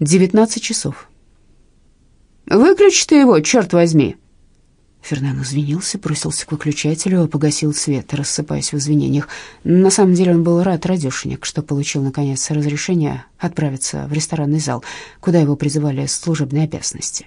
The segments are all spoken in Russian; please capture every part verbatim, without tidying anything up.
девятнадцать часов. «Выключи ты его, черт возьми!» Фернан извинился, бросился к выключателю, погасил свет, рассыпаясь в извинениях. На самом деле он был рад радешенек, что получил, наконец, разрешение отправиться в ресторанный зал, куда его призывали служебные обязанности.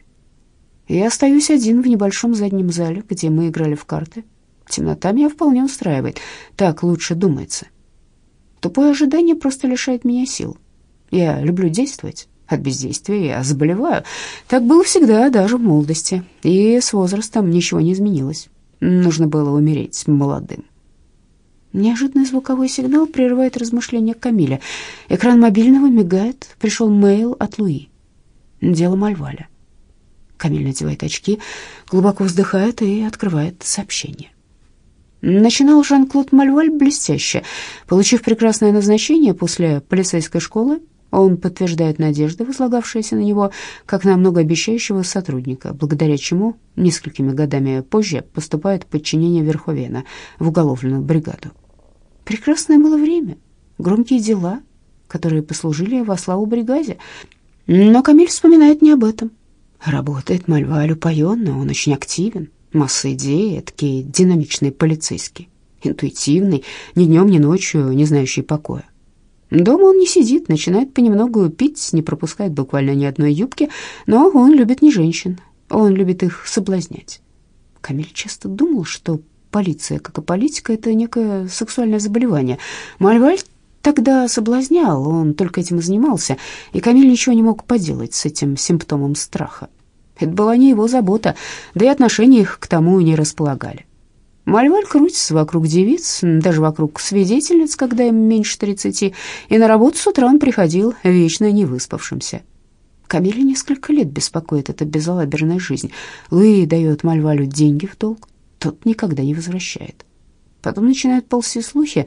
Я остаюсь один в небольшом заднем зале, где мы играли в карты. Темнота меня вполне устраивает, так лучше думается. Тупое ожидание просто лишает меня сил. Я люблю действовать. От бездействия я заболеваю. Так было всегда, даже в молодости. И с возрастом ничего не изменилось. Нужно было умереть молодым. Неожиданный звуковой сигнал прерывает размышления Камиля. Экран мобильного мигает. Пришел мейл от Луи. Дело Мальваля. Камиль надевает очки, глубоко вздыхает и открывает сообщение. Начинал Жан-Клод Мальваль блестяще. Получив прекрасное назначение после полицейской школы, он подтверждает надежды, возлагавшиеся на него, как на многообещающего сотрудника, благодаря чему несколькими годами позже поступает в подчинение Верховена в уголовную бригаду. Прекрасное было время, громкие дела, которые послужили во славу бригаде. Но Камиль вспоминает не об этом. Работает Мальваль упоенно, он очень активен, масса идей, такой динамичный полицейский, интуитивный, ни днем, ни ночью, не знающий покоя. Дома он не сидит, начинает понемногу пить, не пропускает буквально ни одной юбки, но он любит не женщин, он любит их соблазнять. Камиль часто думал, что полиция, как и политика, это некое сексуальное заболевание. Мальваль тогда соблазнял, он только этим и занимался, и Камиль ничего не мог поделать с этим симптомом страха. Это была не его забота, да и отношения их к тому не располагали. Мальваль крутится вокруг девиц, даже вокруг свидетельниц, когда им меньше тридцати, и на работу с утра он приходил вечно невыспавшимся. Камиля несколько лет беспокоит эта безалаберная жизнь. Луи дает Мальвалю деньги в долг, тот никогда не возвращает. Потом начинают ползти слухи.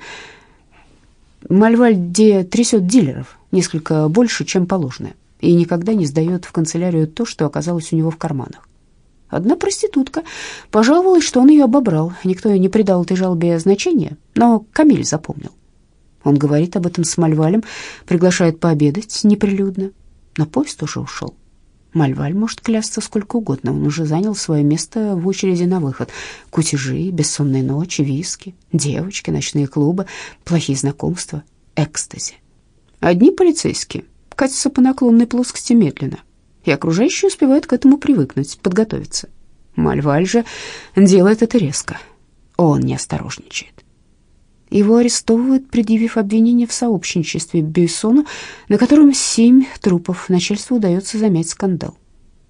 Мальваль де трясет дилеров, несколько больше, чем положено, и никогда не сдает в канцелярию то, что оказалось у него в карманах. Одна проститутка пожаловалась, что он ее обобрал. Никто не придал этой жалобе значения, но Камиль запомнил. Он говорит об этом с Мальвалем, приглашает пообедать неприлюдно. Но поезд уже ушел. Мальваль может клясться сколько угодно, он уже занял свое место в очереди на выход. Кутежи, бессонные ночи, виски, девочки, ночные клубы, плохие знакомства, экстази. Одни полицейские катятся по наклонной плоскости медленно, и окружающие успевают к этому привыкнуть, подготовиться. Мальваль же делает это резко. Он не осторожничает. Его арестовывают, предъявив обвинение в сообщничестве Бюйсону, на котором семь трупов. Начальству удается замять скандал.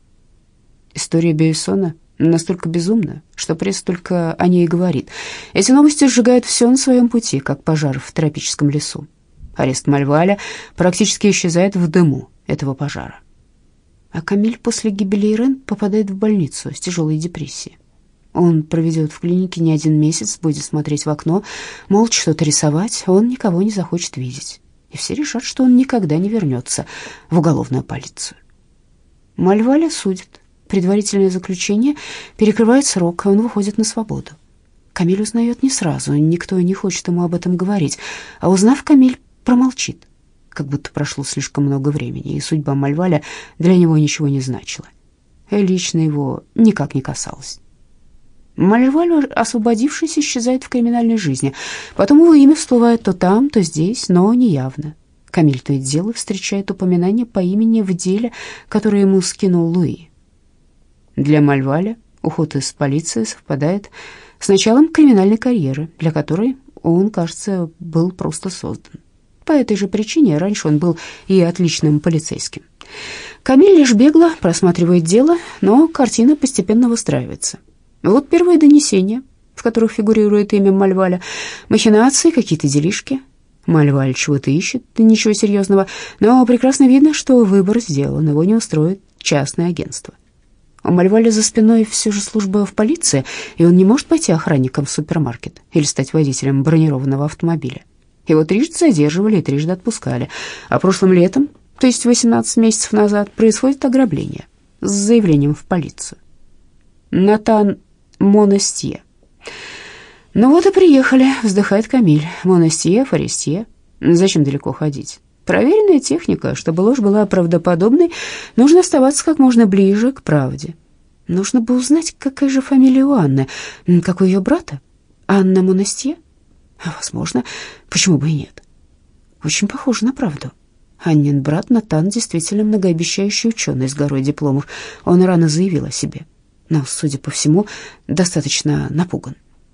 История Бюйсона настолько безумна, что пресса только о ней и говорит. Эти новости сжигают все на своем пути, как пожар в тропическом лесу. Арест Мальваля практически исчезает в дыму этого пожара. А Камиль после гибели Ирен попадает в больницу с тяжелой депрессией. Он проведет в клинике не один месяц, будет смотреть в окно, молча что-то рисовать, он никого не захочет видеть. И все решат, что он никогда не вернется в уголовную полицию. Мальваля судят. Предварительное заключение перекрывает срок, и он выходит на свободу. Камиль узнает не сразу, никто не хочет ему об этом говорить, а узнав, Камиль промолчит, как будто прошло слишком много времени, и судьба Мальваля для него ничего не значила. И лично его никак не касалась. Мальваль, освободившись, исчезает в криминальной жизни. Потом его имя всплывает то там, то здесь, но неявно. Камиль то и дело встречает упоминание по имени в деле, которое ему скинул Луи. Для Мальваля уход из полиции совпадает с началом криминальной карьеры, для которой он, кажется, был просто создан. По этой же причине раньше он был и отличным полицейским. Камиль лишь бегло просматривает дело, но картина постепенно выстраивается. Вот первые донесения, в которых фигурирует имя Мальваля, махинации, какие-то делишки. Мальваль чего-то ищет, ничего серьезного, но прекрасно видно, что выбор сделан, его не устроит частное агентство. У Мальваля за спиной все же служба в полиции, и он не может пойти охранником в супермаркет или стать водителем бронированного автомобиля. Его трижды задерживали и трижды отпускали, а прошлым летом, то есть восемнадцать месяцев назад, происходит ограбление с заявлением в полицию. Натан Монестье. «Ну вот и приехали», — вздыхает Камиль. «Монестье, Форестье. Зачем далеко ходить? Проверенная техника. Чтобы ложь была правдоподобной, нужно оставаться как можно ближе к правде. Нужно бы узнать, какая же фамилия у Анны, как у ее брата. Анна Монастье? Возможно, почему бы и нет. Очень похоже на правду. Аннин брат Натан действительно многообещающий ученый с горой дипломов. Он рано заявил о себе, но, судя по всему, достаточно напуган.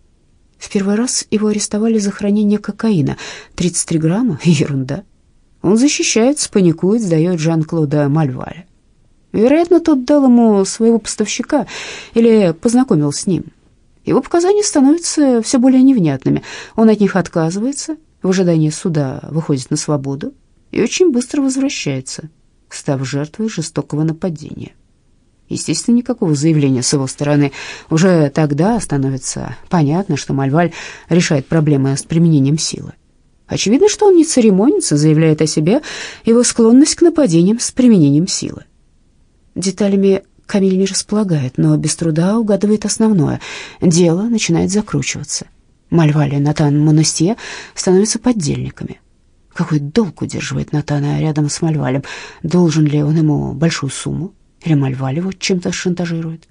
В первый раз его арестовали за хранение кокаина. тридцать три грамма? Ерунда. Он защищается, паникует, сдает Жан-Клода Мальваля. Вероятно, тот дал ему своего поставщика или познакомил с ним. Его показания становятся все более невнятными. Он от них отказывается, в ожидании суда выходит на свободу и очень быстро возвращается, став жертвой жестокого нападения. Естественно, никакого заявления с его стороны. Уже тогда становится понятно, что Мальваль решает проблемы с применением силы. Очевидно, что он не церемонится, заявляет о себе его склонность к нападениям с применением силы. Деталями Камиль не располагает, но без труда угадывает основное. Дело начинает закручиваться. Мальваль и Натан Монастье становятся поддельниками. Какой долг удерживает Натана рядом с Мальвалем? Должен ли он ему большую сумму? Или Мальваль его чем-то шантажирует?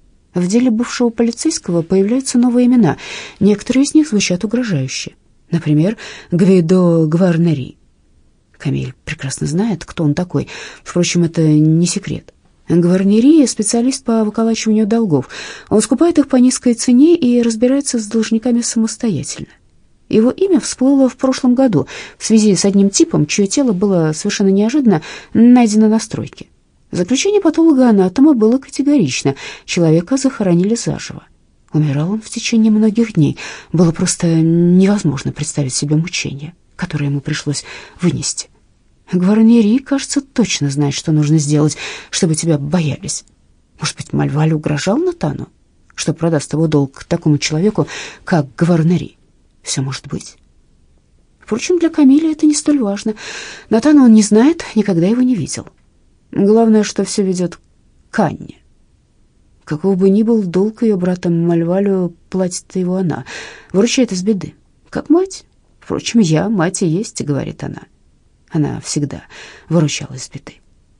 В деле бывшего полицейского появляются новые имена. Некоторые из них звучат угрожающе. Например, Гвидо Гварнери. Камиль прекрасно знает, кто он такой. Впрочем, это не секрет. Гварнери — специалист по выколачиванию долгов. Он скупает их по низкой цене и разбирается с должниками самостоятельно. Его имя всплыло в прошлом году в связи с одним типом, чье тело было совершенно неожиданно найдено на стройке. Заключение патолога-анатома было категорично. Человека захоронили заживо. Умирал он в течение многих дней. Было просто невозможно представить себе мучения, которые ему пришлось вынести. Гварнери, кажется, точно знает, что нужно сделать, чтобы тебя боялись. Может быть, Мальваль угрожал Натану, что продаст его долг такому человеку, как Гварнери? Все может быть. Впрочем, для Камиля это не столь важно. Натана он не знает, никогда его не видел. Главное, что все ведет к Анне. Каков бы ни был долг ее брата Мальвалю, платит его она, выручает из беды, как мать. Впрочем, я мать и есть, говорит она. Она всегда выручала из беды.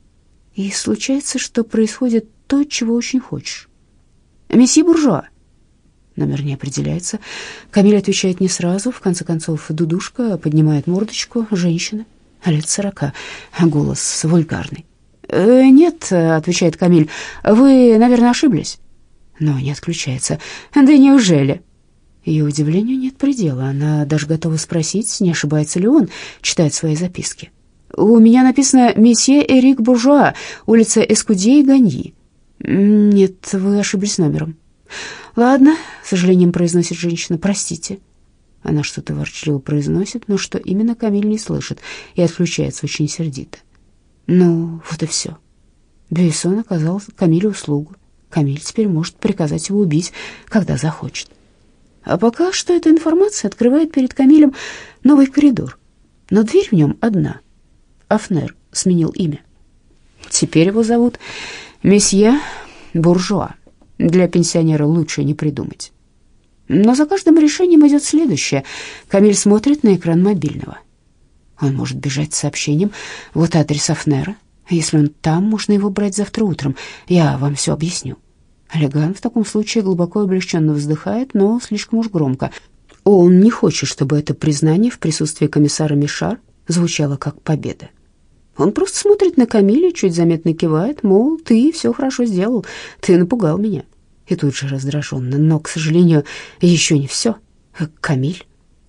И случается, что происходит то, чего очень хочешь. «Месье Буржуа». Номер не определяется. Камиль отвечает не сразу. В конце концов, дудушка поднимает мордочку. Женщина, лет сорока, голос вульгарный. «Э, «Нет», — отвечает Камиль, — «вы, наверное, ошиблись». Но не отключается. «Да неужели?» Ее удивлению нет предела. Она даже готова спросить, не ошибается ли он, читает свои записки. «У меня написано «Месье Эрик Буржуа, улица Эскудье и Ганьи». «Нет, вы ошиблись номером». «Ладно», — с сожалением произносит женщина, — «простите». Она что-то ворчливо произносит, но что именно Камиль не слышит и отключается очень сердито. Ну, вот и все. Бюйсон оказал Камилю услугу. Камиль теперь может приказать его убить, когда захочет. А пока что эта информация открывает перед Камилем новый коридор. Но дверь в нем одна. Афнер сменил имя. Теперь его зовут месье Буржуа. Для пенсионера лучше не придумать. Но за каждым решением идет следующее. Камиль смотрит на экран мобильного. Он может бежать с сообщением. Вот адрес Афнера. Если он там, можно его брать завтра утром. Я вам все объясню. Леган в таком случае глубоко облегченно вздыхает, но слишком уж громко. Он не хочет, чтобы это признание в присутствии комиссара Мишар звучало как победа. Он просто смотрит на Камиля, чуть заметно кивает, мол, ты все хорошо сделал, ты напугал меня. И тут же раздраженно, но, к сожалению, еще не все. Камиль?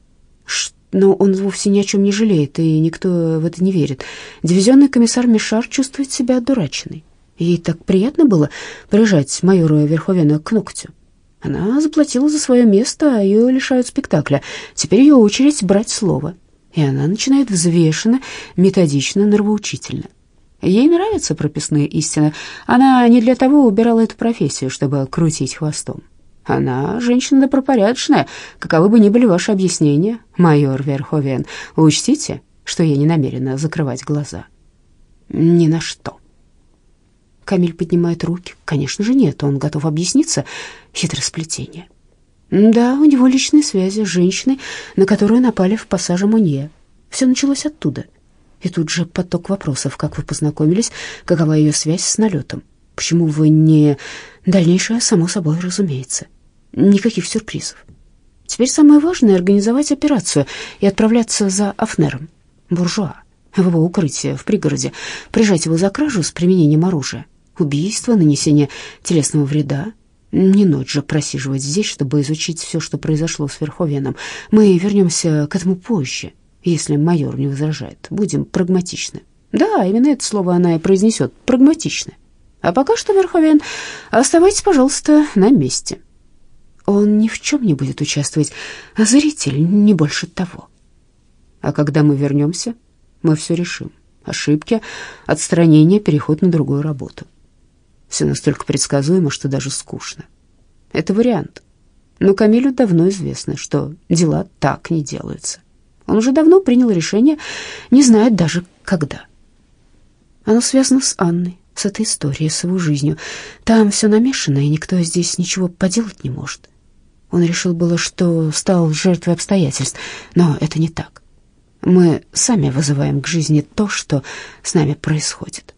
Но он вовсе ни о чем не жалеет, и никто в это не верит. Дивизионный комиссар Мишар чувствует себя одураченной. Ей так приятно было прижать майора Верховена к ногтю. Она заплатила за свое место, а ее лишают спектакля. Теперь ее очередь брать слово. И она начинает взвешенно, методично, нравоучительно. Ей нравятся прописные истины. Она не для того убирала эту профессию, чтобы крутить хвостом. Она женщина добропорядочная, каковы бы ни были ваши объяснения, майор Верховен. Учтите, что я не намерена закрывать глаза. Ни на что. Камиль поднимает руки. Конечно же, нет, он готов объясниться. Хитросплетение. Да, у него личные связи с женщиной, на которую напали в пассаже Монье. Все началось оттуда. И тут же поток вопросов. Как вы познакомились? Какова ее связь с налетом? Почему вы не... Дальнейшее, само собой, разумеется. Никаких сюрпризов. Теперь самое важное — организовать операцию и отправляться за Афнером, буржуа, в его укрытие в пригороде, прижать его за кражу с применением оружия, убийство, нанесение телесного вреда. Не ночь же просиживать здесь, чтобы изучить все, что произошло с Верховеном. Мы вернемся к этому позже, если майор не возражает. Будем прагматичны. Да, именно это слово она и произнесет — прагматичны. А пока что, Верховен, оставайтесь, пожалуйста, на месте. Он ни в чем не будет участвовать, а зритель не больше того. А когда мы вернемся, мы все решим. Ошибки, отстранение, переход на другую работу. Все настолько предсказуемо, что даже скучно. Это вариант. Но Камилю давно известно, что дела так не делаются. Он уже давно принял решение, не знает даже когда. Оно связано с Анной, с этой историей, с его жизнью. Там все намешано, и никто здесь ничего поделать не может. Он решил было, что стал жертвой обстоятельств, но это не так. Мы сами вызываем к жизни то, что с нами происходит.